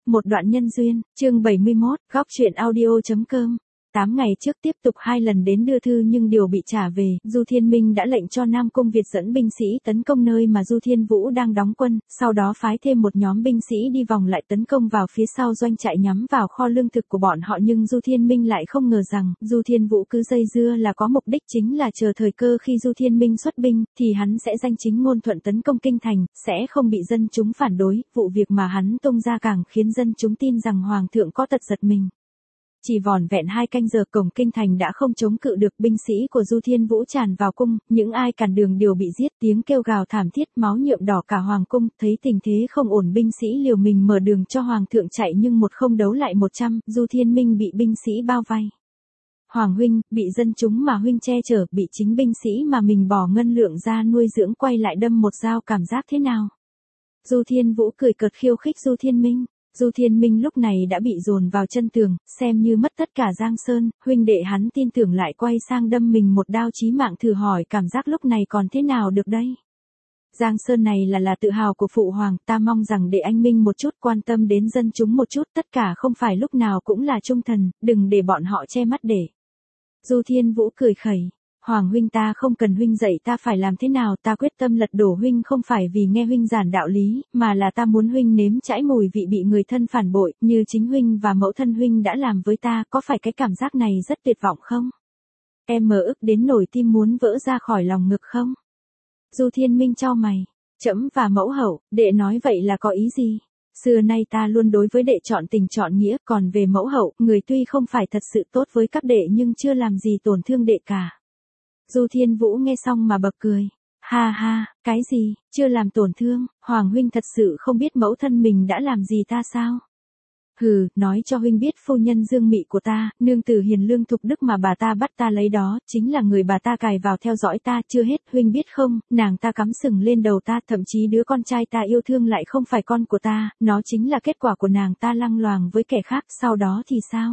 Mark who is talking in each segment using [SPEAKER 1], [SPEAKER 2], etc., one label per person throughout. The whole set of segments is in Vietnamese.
[SPEAKER 1] một đoạn nhân duyên, chương 71, góc truyện audio.com. 8 ngày trước tiếp tục 2 lần đến đưa thư nhưng điều bị trả về, Du Thiên Minh đã lệnh cho Nam Cung Việt dẫn binh sĩ tấn công nơi mà Du Thiên Vũ đang đóng quân, sau đó phái thêm một nhóm binh sĩ đi vòng lại tấn công vào phía sau doanh trại nhắm vào kho lương thực của bọn họ, nhưng Du Thiên Minh lại không ngờ rằng, Du Thiên Vũ cứ dây dưa là có mục đích chính là chờ thời cơ khi Du Thiên Minh xuất binh, thì hắn sẽ danh chính ngôn thuận tấn công kinh thành, sẽ không bị dân chúng phản đối, vụ việc mà hắn tung ra càng khiến dân chúng tin rằng Hoàng thượng có tật giật mình. Chỉ vỏn vẹn 2 canh giờ cổng kinh thành đã không chống cự được, binh sĩ của Du Thiên Vũ tràn vào cung, những ai cản đường đều bị giết, tiếng kêu gào thảm thiết, máu nhuộm đỏ cả hoàng cung, thấy tình thế không ổn binh sĩ liều mình mở đường cho hoàng thượng chạy nhưng một không đấu lại 100, Du Thiên Minh bị binh sĩ bao vây. Hoàng huynh, bị dân chúng mà huynh che chở, bị chính binh sĩ mà mình bỏ ngân lượng ra nuôi dưỡng quay lại đâm một dao, cảm giác thế nào? Du Thiên Vũ cười cợt khiêu khích Du Thiên Minh. Du Thiên Minh lúc này đã bị dồn vào chân tường, xem như mất tất cả Giang Sơn, huynh đệ hắn tin tưởng lại quay sang đâm mình một đao chí mạng, thử hỏi cảm giác lúc này còn thế nào được đây? Giang Sơn này là tự hào của phụ hoàng, ta mong rằng để anh minh một chút, quan tâm đến dân chúng một chút, tất cả không phải lúc nào cũng là trung thần, đừng để bọn họ che mắt để. Du Thiên Vũ cười khẩy. Hoàng huynh, ta không cần huynh dạy ta phải làm thế nào, ta quyết tâm lật đổ huynh không phải vì nghe huynh giảng đạo lý, mà là ta muốn huynh nếm trải mùi vị bị người thân phản bội, như chính huynh và mẫu thân huynh đã làm với ta, có phải cái cảm giác này rất tuyệt vọng không? Em mơ ức đến nổi tim muốn vỡ ra khỏi lòng ngực không? Du Thiên Minh chau mày, trẫm và mẫu hậu, đệ nói vậy là có ý gì? Xưa nay ta luôn đối với đệ chọn tình chọn nghĩa, còn về mẫu hậu, người tuy không phải thật sự tốt với các đệ nhưng chưa làm gì tổn thương đệ cả. Du Thiên Vũ nghe xong mà bật cười. Ha ha, cái gì, chưa làm tổn thương, Hoàng huynh thật sự không biết mẫu thân mình đã làm gì ta sao? Hừ, nói cho huynh biết phu nhân Dương Mị của ta, nương tử hiền lương thục đức mà bà ta bắt ta lấy đó, chính là người bà ta cài vào theo dõi ta, chưa hết, huynh biết không, nàng ta cắm sừng lên đầu ta, thậm chí đứa con trai ta yêu thương lại không phải con của ta, nó chính là kết quả của nàng ta lăng loàng với kẻ khác, sau đó thì sao?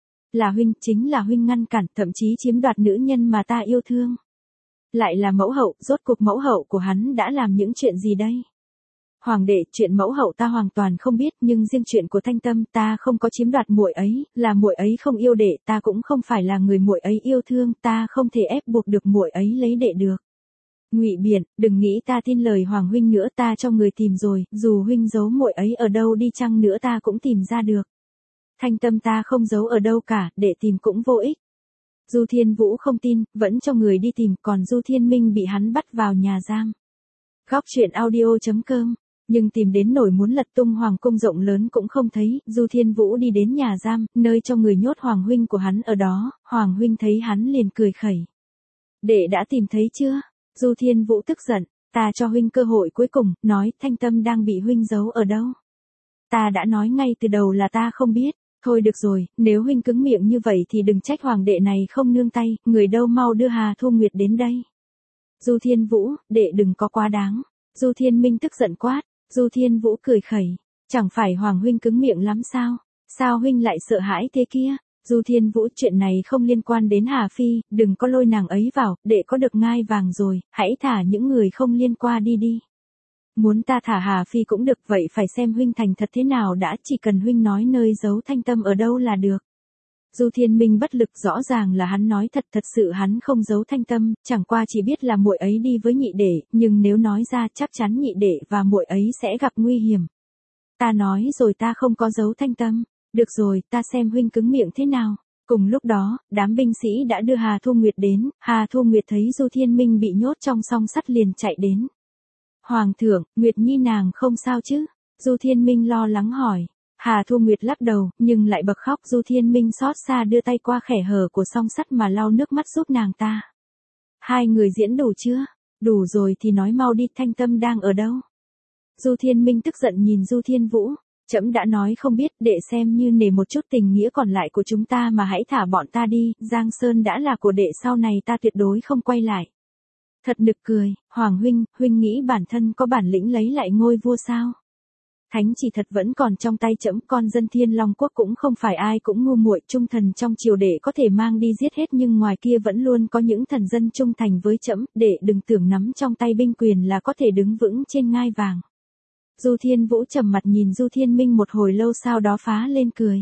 [SPEAKER 1] Là huynh, chính là huynh ngăn cản, thậm chí chiếm đoạt nữ nhân mà ta yêu thương. Lại là mẫu hậu, rốt cuộc mẫu hậu của hắn đã làm những chuyện gì đây? Hoàng đệ, chuyện mẫu hậu ta hoàn toàn không biết, nhưng riêng chuyện của Thanh Tâm, ta không có chiếm đoạt muội ấy, là muội ấy không yêu đệ, ta cũng không phải là người muội ấy yêu thương, ta không thể ép buộc được muội ấy lấy đệ được. Ngụy Biện, đừng nghĩ ta tin lời Hoàng huynh nữa, ta cho người tìm rồi, dù huynh giấu muội ấy ở đâu đi chăng nữa ta cũng tìm ra được. Thanh Tâm ta không giấu ở đâu cả, để tìm cũng vô ích. Du Thiên Vũ không tin, vẫn cho người đi tìm, còn Du Thiên Minh bị hắn bắt vào nhà giam. Góc truyện audio.com, nhưng tìm đến nỗi muốn lật tung hoàng cung rộng lớn cũng không thấy, Du Thiên Vũ đi đến nhà giam, nơi cho người nhốt hoàng huynh của hắn ở đó, hoàng huynh thấy hắn liền cười khẩy. Đệ đã tìm thấy chưa? Du Thiên Vũ tức giận, ta cho huynh cơ hội cuối cùng, nói Thanh Tâm đang bị huynh giấu ở đâu? Ta đã nói ngay từ đầu là ta không biết. Thôi được rồi, nếu huynh cứng miệng như vậy thì đừng trách hoàng đệ này không nương tay, người đâu mau đưa Hà Thu Nguyệt đến đây. Du Thiên Vũ, đệ đừng có quá đáng. Du Thiên Minh tức giận quát, Du Thiên Vũ cười khẩy, chẳng phải hoàng huynh cứng miệng lắm sao? Sao huynh lại sợ hãi thế kia? Du Thiên Vũ, chuyện này không liên quan đến Hà Phi, đừng có lôi nàng ấy vào, đệ có được ngai vàng rồi, hãy thả những người không liên quan đi. Muốn ta thả Hà Phi cũng được, vậy phải xem huynh thành thật thế nào đã, chỉ cần huynh nói nơi giấu Thanh Tâm ở đâu là được. Du Thiên Minh bất lực, rõ ràng là hắn nói thật sự hắn không giấu Thanh Tâm, chẳng qua chỉ biết là muội ấy đi với nhị đệ, nhưng nếu nói ra chắc chắn nhị đệ và muội ấy sẽ gặp nguy hiểm. Ta nói rồi ta không có giấu Thanh Tâm, được rồi, ta xem huynh cứng miệng thế nào. Cùng lúc đó, đám binh sĩ đã đưa Hà Thu Nguyệt đến, Hà Thu Nguyệt thấy Du Thiên Minh bị nhốt trong song sắt liền chạy đến. Hoàng thượng, Nguyệt Nhi nàng không sao chứ? Du Thiên Minh lo lắng hỏi. Hà Thu Nguyệt lắc đầu, nhưng lại bật khóc. Du Thiên Minh xót xa đưa tay qua khe hở của song sắt mà lau nước mắt giúp nàng ta. Hai người diễn đủ chưa? Đủ rồi thì nói mau đi, Thanh Tâm đang ở đâu? Du Thiên Minh tức giận nhìn Du Thiên Vũ. Trẫm đã nói không biết, để xem như nể một chút tình nghĩa còn lại của chúng ta mà hãy thả bọn ta đi, Giang Sơn đã là của đệ, sau này ta tuyệt đối không quay lại. Thật nực cười, Hoàng huynh, huynh nghĩ bản thân có bản lĩnh lấy lại ngôi vua sao? Thánh chỉ thật vẫn còn trong tay trẫm, con dân Thiên Long quốc cũng không phải ai cũng ngu muội, trung thần trong triều đệ có thể mang đi giết hết nhưng ngoài kia vẫn luôn có những thần dân trung thành với trẫm, đệ đừng tưởng nắm trong tay binh quyền là có thể đứng vững trên ngai vàng. Du Thiên Vũ trầm mặt nhìn Du Thiên Minh một hồi lâu sau đó phá lên cười.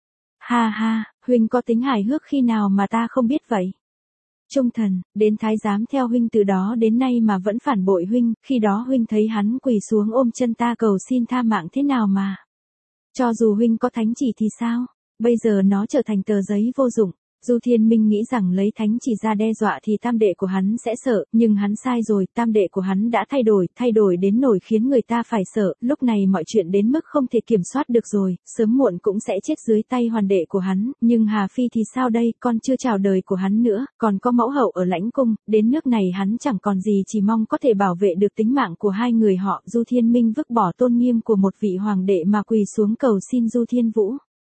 [SPEAKER 1] Ha ha, huynh có tính hài hước khi nào mà ta không biết vậy. Trung thần, đến thái giám theo huynh từ đó đến nay mà vẫn phản bội huynh, khi đó huynh thấy hắn quỳ xuống ôm chân ta cầu xin tha mạng thế nào mà. Cho dù huynh có thánh chỉ thì sao, bây giờ nó trở thành tờ giấy vô dụng. Du Thiên Minh nghĩ rằng lấy thánh chỉ ra đe dọa thì tam đệ của hắn sẽ sợ, nhưng hắn sai rồi, tam đệ của hắn đã thay đổi đến nỗi khiến người ta phải sợ, lúc này mọi chuyện đến mức không thể kiểm soát được rồi, sớm muộn cũng sẽ chết dưới tay hoàn đệ của hắn, nhưng Hà Phi thì sao đây, con chưa chào đời của hắn nữa, còn có mẫu hậu ở lãnh cung, đến nước này hắn chẳng còn gì chỉ mong có thể bảo vệ được tính mạng của hai người họ. Du Thiên Minh vứt bỏ tôn nghiêm của một vị hoàng đệ mà quỳ xuống cầu xin Du Thiên Vũ.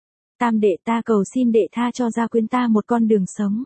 [SPEAKER 1] Tam đệ, ta cầu xin đệ tha cho gia quyến ta một con đường sống.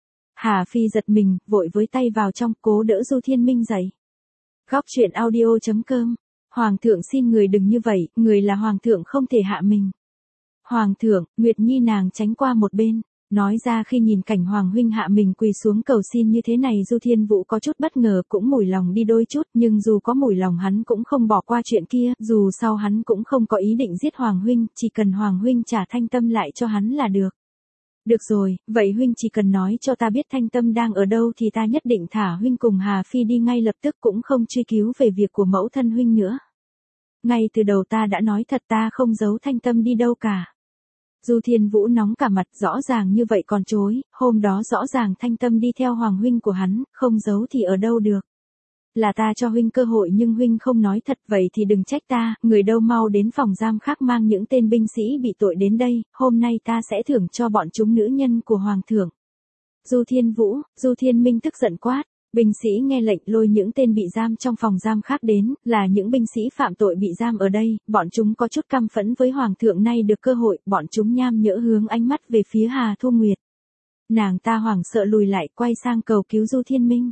[SPEAKER 1] Hà Phi giật mình, vội với tay vào trong, cố đỡ Du Thiên Minh dậy. Góc truyện audio.com. Hoàng thượng xin người đừng như vậy, người là hoàng thượng không thể hạ mình. Hoàng thượng, Nguyệt Nhi nàng tránh qua một bên. Nói ra khi nhìn cảnh Hoàng huynh hạ mình quỳ xuống cầu xin như thế này, Du Thiên Vũ có chút bất ngờ, cũng mủi lòng đi đôi chút, nhưng dù có mủi lòng hắn cũng không bỏ qua chuyện kia, dù sau hắn cũng không có ý định giết Hoàng huynh, chỉ cần Hoàng huynh trả Thanh Tâm lại cho hắn là được. Được rồi, vậy huynh chỉ cần nói cho ta biết Thanh Tâm đang ở đâu thì ta nhất định thả huynh cùng Hà Phi đi ngay lập tức, cũng không truy cứu về việc của mẫu thân huynh nữa. Ngay từ đầu ta đã nói thật, ta không giấu Thanh Tâm đi đâu cả. Du Thiên Vũ nóng cả mặt, rõ ràng như vậy còn chối, hôm đó rõ ràng Thanh Tâm đi theo Hoàng huynh của hắn, không giấu thì ở đâu được. Là ta cho huynh cơ hội nhưng huynh không nói thật, vậy thì đừng trách ta, người đâu mau đến phòng giam khác mang những tên binh sĩ bị tội đến đây, hôm nay ta sẽ thưởng cho bọn chúng nữ nhân của Hoàng thượng. Du Thiên Vũ, Du Thiên Minh tức giận quát. Binh sĩ nghe lệnh lôi những tên bị giam trong phòng giam khác đến, là những binh sĩ phạm tội bị giam ở đây, bọn chúng có chút căm phẫn với Hoàng thượng, nay được cơ hội, bọn chúng nham nhở hướng ánh mắt về phía Hà Thu Nguyệt. Nàng ta hoảng sợ lùi lại, quay sang cầu cứu Du Thiên Minh.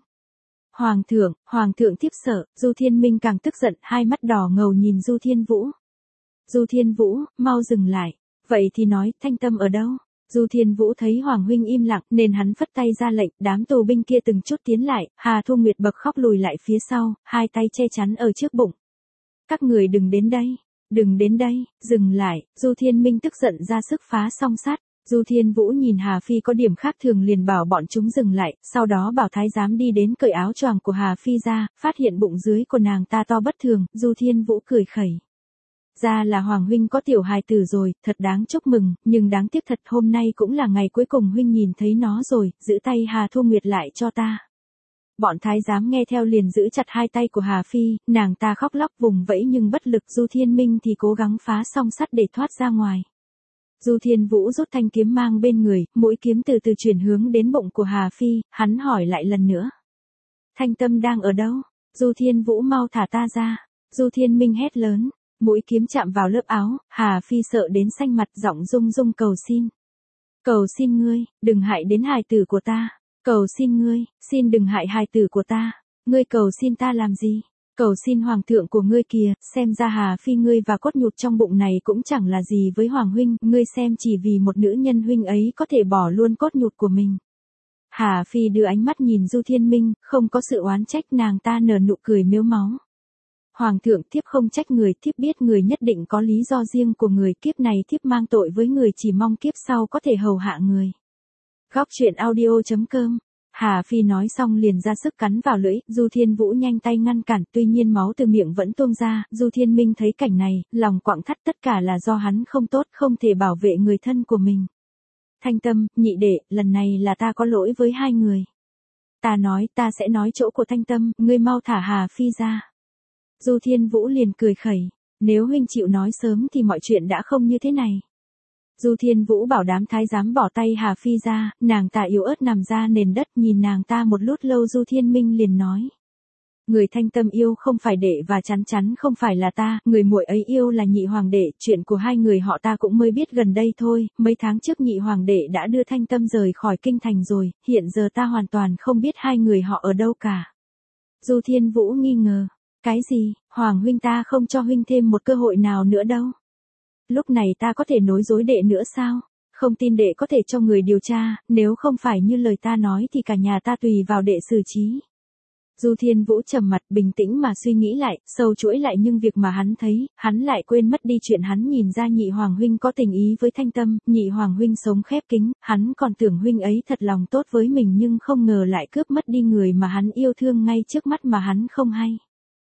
[SPEAKER 1] Hoàng thượng tiếp sợ, Du Thiên Minh càng tức giận, hai mắt đỏ ngầu nhìn Du Thiên Vũ. Du Thiên Vũ, mau dừng lại, vậy thì nói, Thanh Tâm ở đâu? Du Thiên Vũ thấy Hoàng huynh im lặng nên hắn phất tay ra lệnh, đám tù binh kia từng chút tiến lại, Hà Thu Nguyệt bật khóc lùi lại phía sau, hai tay che chắn ở trước bụng. Các người đừng đến đây, đừng đến đây, dừng lại. Du Thiên Minh tức giận ra sức phá song sắt. Du Thiên Vũ nhìn Hà Phi có điểm khác thường liền bảo bọn chúng dừng lại, sau đó bảo thái giám đi đến cởi áo choàng của Hà Phi ra, phát hiện bụng dưới của nàng ta to bất thường, Du Thiên Vũ cười khẩy. Ra là Hoàng huynh có tiểu hài tử rồi, thật đáng chúc mừng, nhưng đáng tiếc thật, hôm nay cũng là ngày cuối cùng huynh nhìn thấy nó rồi, giữ tay Hà Thu Nguyệt lại cho ta. Bọn thái giám nghe theo liền giữ chặt hai tay của Hà Phi, nàng ta khóc lóc vùng vẫy nhưng bất lực, Du Thiên Minh thì cố gắng phá song sắt để thoát ra ngoài. Du Thiên Vũ rút thanh kiếm mang bên người, mũi kiếm từ từ chuyển hướng đến bụng của Hà Phi, hắn hỏi lại lần nữa. Thanh Tâm đang ở đâu? Du Thiên Vũ mau thả ta ra. Du Thiên Minh hét lớn. Mũi kiếm chạm vào lớp áo, Hà Phi sợ đến xanh mặt, giọng rung rung cầu xin. Cầu xin ngươi, đừng hại đến hài tử của ta. Cầu xin ngươi, xin đừng hại hài tử của ta. Ngươi cầu xin ta làm gì? Cầu xin Hoàng thượng của ngươi kìa, xem ra Hà Phi ngươi và cốt nhục trong bụng này cũng chẳng là gì với Hoàng huynh, ngươi xem chỉ vì một nữ nhân huynh ấy có thể bỏ luôn cốt nhục của mình. Hà Phi đưa ánh mắt nhìn Du Thiên Minh, không có sự oán trách, nàng ta nở nụ cười mếu máu. Hoàng thượng, thiếp không trách người, thiếp biết người nhất định có lý do riêng của người, kiếp này thiếp mang tội với người, chỉ mong kiếp sau có thể hầu hạ người. Góc truyện audio.com. Hà Phi nói xong liền ra sức cắn vào lưỡi, Du Thiên Vũ nhanh tay ngăn cản, tuy nhiên máu từ miệng vẫn tuôn ra, Du Thiên Minh thấy cảnh này, lòng quặn thắt, tất cả là do hắn không tốt, không thể bảo vệ người thân của mình. Thanh Tâm, nhị đệ, lần này là ta có lỗi với hai người. Ta nói, ta sẽ nói chỗ của Thanh Tâm, ngươi mau thả Hà Phi ra. Du Thiên Vũ liền cười khẩy, nếu huynh chịu nói sớm thì mọi chuyện đã không như thế này. Du Thiên Vũ bảo đám thái giám bỏ tay Hà Phi ra, nàng ta yếu ớt nằm ra nền đất, nhìn nàng ta một lúc lâu Du Thiên Minh liền nói. Người Thanh Tâm yêu không phải đệ và chắn chắn không phải là ta, người muội ấy yêu là nhị hoàng đệ, chuyện của hai người họ ta cũng mới biết gần đây thôi, mấy tháng trước nhị hoàng đệ đã đưa Thanh Tâm rời khỏi kinh thành rồi, hiện giờ ta hoàn toàn không biết hai người họ ở đâu cả. Du Thiên Vũ nghi ngờ. Cái gì, Hoàng huynh ta không cho huynh thêm một cơ hội nào nữa đâu. Lúc này ta có thể nói dối đệ nữa sao? Không tin đệ có thể cho người điều tra, nếu không phải như lời ta nói thì cả nhà ta tùy vào đệ xử trí. Du Thiên Vũ trầm mặt bình tĩnh mà suy nghĩ lại, sâu chuỗi lại nhưng việc mà hắn thấy, hắn lại quên mất đi chuyện hắn nhìn ra nhị hoàng huynh có tình ý với Thanh Tâm, nhị hoàng huynh sống khép kín, hắn còn tưởng huynh ấy thật lòng tốt với mình nhưng không ngờ lại cướp mất đi người mà hắn yêu thương ngay trước mắt mà hắn không hay.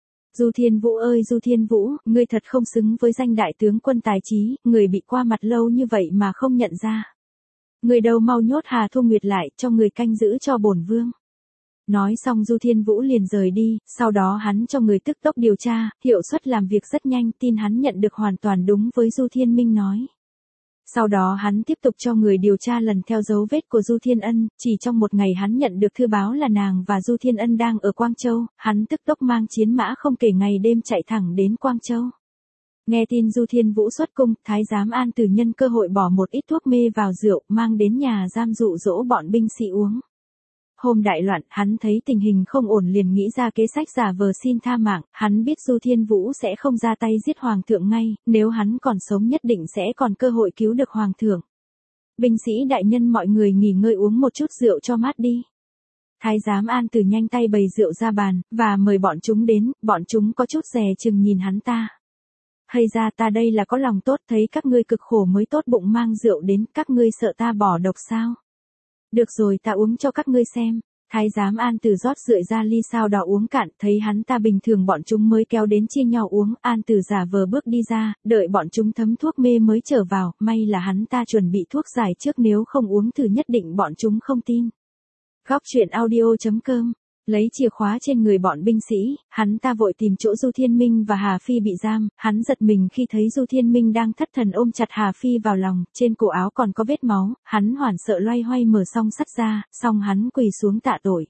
[SPEAKER 1] Du Thiên Vũ ơi Du Thiên Vũ, ngươi thật không xứng với danh đại tướng quân tài trí, người bị qua mặt lâu như vậy mà không nhận ra. Người đâu mau nhốt Hà Thu Nguyệt lại, cho người canh giữ cho bổn vương. Nói xong Du Thiên Vũ liền rời đi, sau đó hắn cho người tức tốc điều tra, hiệu suất làm việc rất nhanh, tin hắn nhận được hoàn toàn đúng với Du Thiên Minh nói. Sau đó hắn tiếp tục cho người điều tra lần theo dấu vết của Du Thiên Ân, chỉ trong một ngày hắn nhận được thư báo là nàng và Du Thiên Ân đang ở Quang Châu, hắn tức tốc mang chiến mã không kể ngày đêm chạy thẳng đến Quang Châu. Nghe tin Du Thiên Vũ xuất cung, Thái giám An Từ nhân cơ hội bỏ một ít thuốc mê vào rượu, mang đến nhà giam dụ dỗ bọn binh sĩ uống. Hôm đại loạn, hắn thấy tình hình không ổn liền nghĩ ra kế sách giả vờ xin tha mạng, hắn biết Du Thiên Vũ sẽ không ra tay giết hoàng thượng ngay, nếu hắn còn sống nhất định sẽ còn cơ hội cứu được hoàng thượng. Binh sĩ đại nhân mọi người nghỉ ngơi uống một chút rượu cho mát đi. Thái giám An Từ nhanh tay bày rượu ra bàn, và mời bọn chúng đến, bọn chúng có chút dè chừng nhìn hắn ta. Hay ra ta đây là có lòng tốt, thấy các ngươi cực khổ mới tốt bụng mang rượu đến, các ngươi sợ ta bỏ độc sao? Được rồi ta uống cho các ngươi xem. Thái giám An Từ rót rượu ra ly sao đỏ uống cạn, thấy hắn ta bình thường bọn chúng mới kéo đến chia nhau uống, An Từ giả vờ bước đi ra, đợi bọn chúng thấm thuốc mê mới trở vào, may là hắn ta chuẩn bị thuốc giải trước nếu không uống thử nhất định bọn chúng không tin. Góc truyện audio.com. Lấy chìa khóa trên người bọn binh sĩ, hắn ta vội tìm chỗ Du Thiên Minh và Hà Phi bị giam, hắn giật mình khi thấy Du Thiên Minh đang thất thần ôm chặt Hà Phi vào lòng, trên cổ áo còn có vết máu, hắn hoảng sợ loay hoay mở song sắt ra, xong hắn quỳ xuống tạ tội.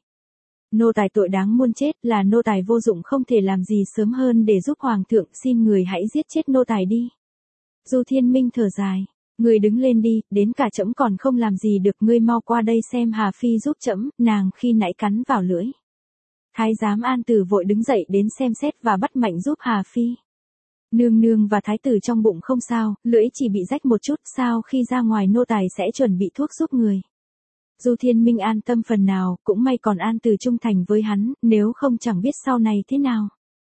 [SPEAKER 1] Nô tài tội đáng muôn chết, là nô tài vô dụng không thể làm gì sớm hơn để giúp hoàng thượng, xin người hãy giết chết nô tài đi. Du Thiên Minh thở dài. Ngươi đứng lên đi, đến cả trẫm còn không làm gì được, ngươi mau qua đây xem Hà Phi giúp trẫm, nàng khi nãy cắn vào lưỡi. Thái giám An Từ vội đứng dậy đến xem xét và bắt mạnh giúp Hà Phi. Nương nương và thái tử trong bụng không sao, lưỡi chỉ bị rách một chút, sao khi ra ngoài nô tài sẽ chuẩn bị thuốc giúp người. Du Thiên Minh an tâm phần nào, cũng may còn An Từ trung thành với hắn, nếu không chẳng biết sau này thế nào.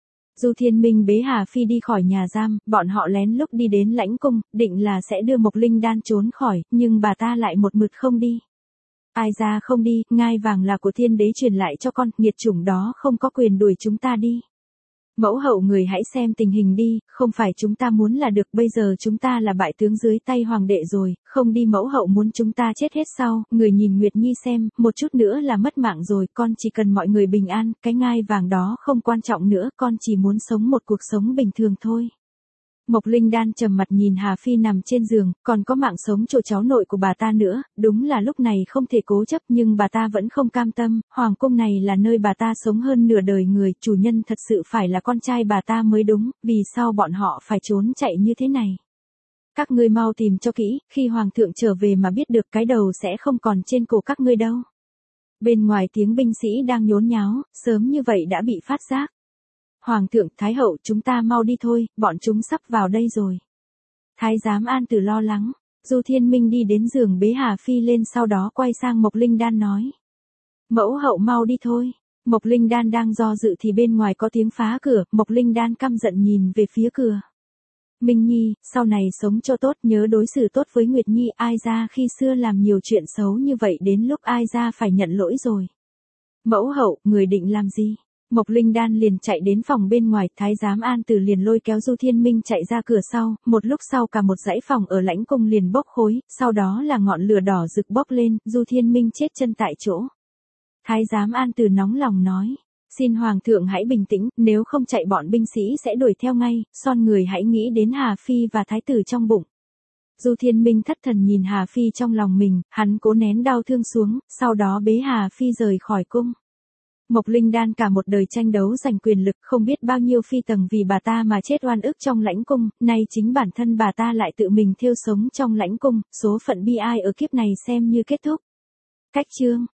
[SPEAKER 1] Du Thiên Minh bế Hà Phi đi khỏi nhà giam, bọn họ lén lút đi đến lãnh cung, định là sẽ đưa Mộc Linh Đan trốn khỏi, nhưng bà ta lại một mực không đi. Ai ra không đi, ngai vàng là của thiên đế truyền lại cho con, nghiệt chủng đó không có quyền đuổi chúng ta đi. Mẫu hậu người hãy xem tình hình đi, không phải chúng ta muốn là được, bây giờ chúng ta là bại tướng dưới tay hoàng đệ rồi, không đi mẫu hậu muốn chúng ta chết hết sau, người nhìn Nguyệt Nhi xem, một chút nữa là mất mạng rồi, con chỉ cần mọi người bình an, cái ngai vàng đó không quan trọng nữa, con chỉ muốn sống một cuộc sống bình thường thôi. Mộc Linh Đan trầm mặt nhìn Hà Phi nằm trên giường, còn có mạng sống chỗ cháu nội của bà ta nữa, đúng là lúc này không thể cố chấp nhưng bà ta vẫn không cam tâm, hoàng cung này là nơi bà ta sống hơn nửa đời người, chủ nhân thật sự phải là con trai bà ta mới đúng, vì sao bọn họ phải trốn chạy như thế này. Các ngươi mau tìm cho kỹ, khi hoàng thượng trở về mà biết được cái đầu sẽ không còn trên cổ các ngươi đâu. Bên ngoài tiếng binh sĩ đang nhốn nháo, sớm như vậy đã bị phát giác. Hoàng thượng, Thái hậu, chúng ta mau đi thôi, bọn chúng sắp vào đây rồi. Thái giám An Từ lo lắng, Du Thiên Minh đi đến giường bế Hà Phi lên sau đó quay sang Mộc Linh Đan nói. Mẫu hậu mau đi thôi. Mộc Linh Đan đang do dự thì bên ngoài có tiếng phá cửa, Mộc Linh Đan căm giận nhìn về phía cửa. Minh Nhi, sau này sống cho tốt, nhớ đối xử tốt với Nguyệt Nhi, ai ra khi xưa làm nhiều chuyện xấu như vậy đến lúc ai ra phải nhận lỗi rồi. Mẫu hậu, người định làm gì? Mộc Linh Đan liền chạy đến phòng bên ngoài, Thái giám An Từ liền lôi kéo Du Thiên Minh chạy ra cửa sau, một lúc sau cả một dãy phòng ở lãnh cung liền bốc khói, sau đó là ngọn lửa đỏ rực bốc lên, Du Thiên Minh chết chân tại chỗ. Thái giám An Từ nóng lòng nói, xin hoàng thượng hãy bình tĩnh, nếu không chạy bọn binh sĩ sẽ đuổi theo ngay, son người hãy nghĩ đến Hà Phi và thái tử trong bụng. Du Thiên Minh thất thần nhìn Hà Phi trong lòng mình, hắn cố nén đau thương xuống, sau đó bế Hà Phi rời khỏi cung. Mộc Linh Đan cả một đời tranh đấu giành quyền lực, không biết bao nhiêu phi tầng vì bà ta mà chết oan ức trong lãnh cung, nay chính bản thân bà ta lại tự mình thiêu sống trong lãnh cung, số phận bi ai ở kiếp này xem như kết thúc. Cách chương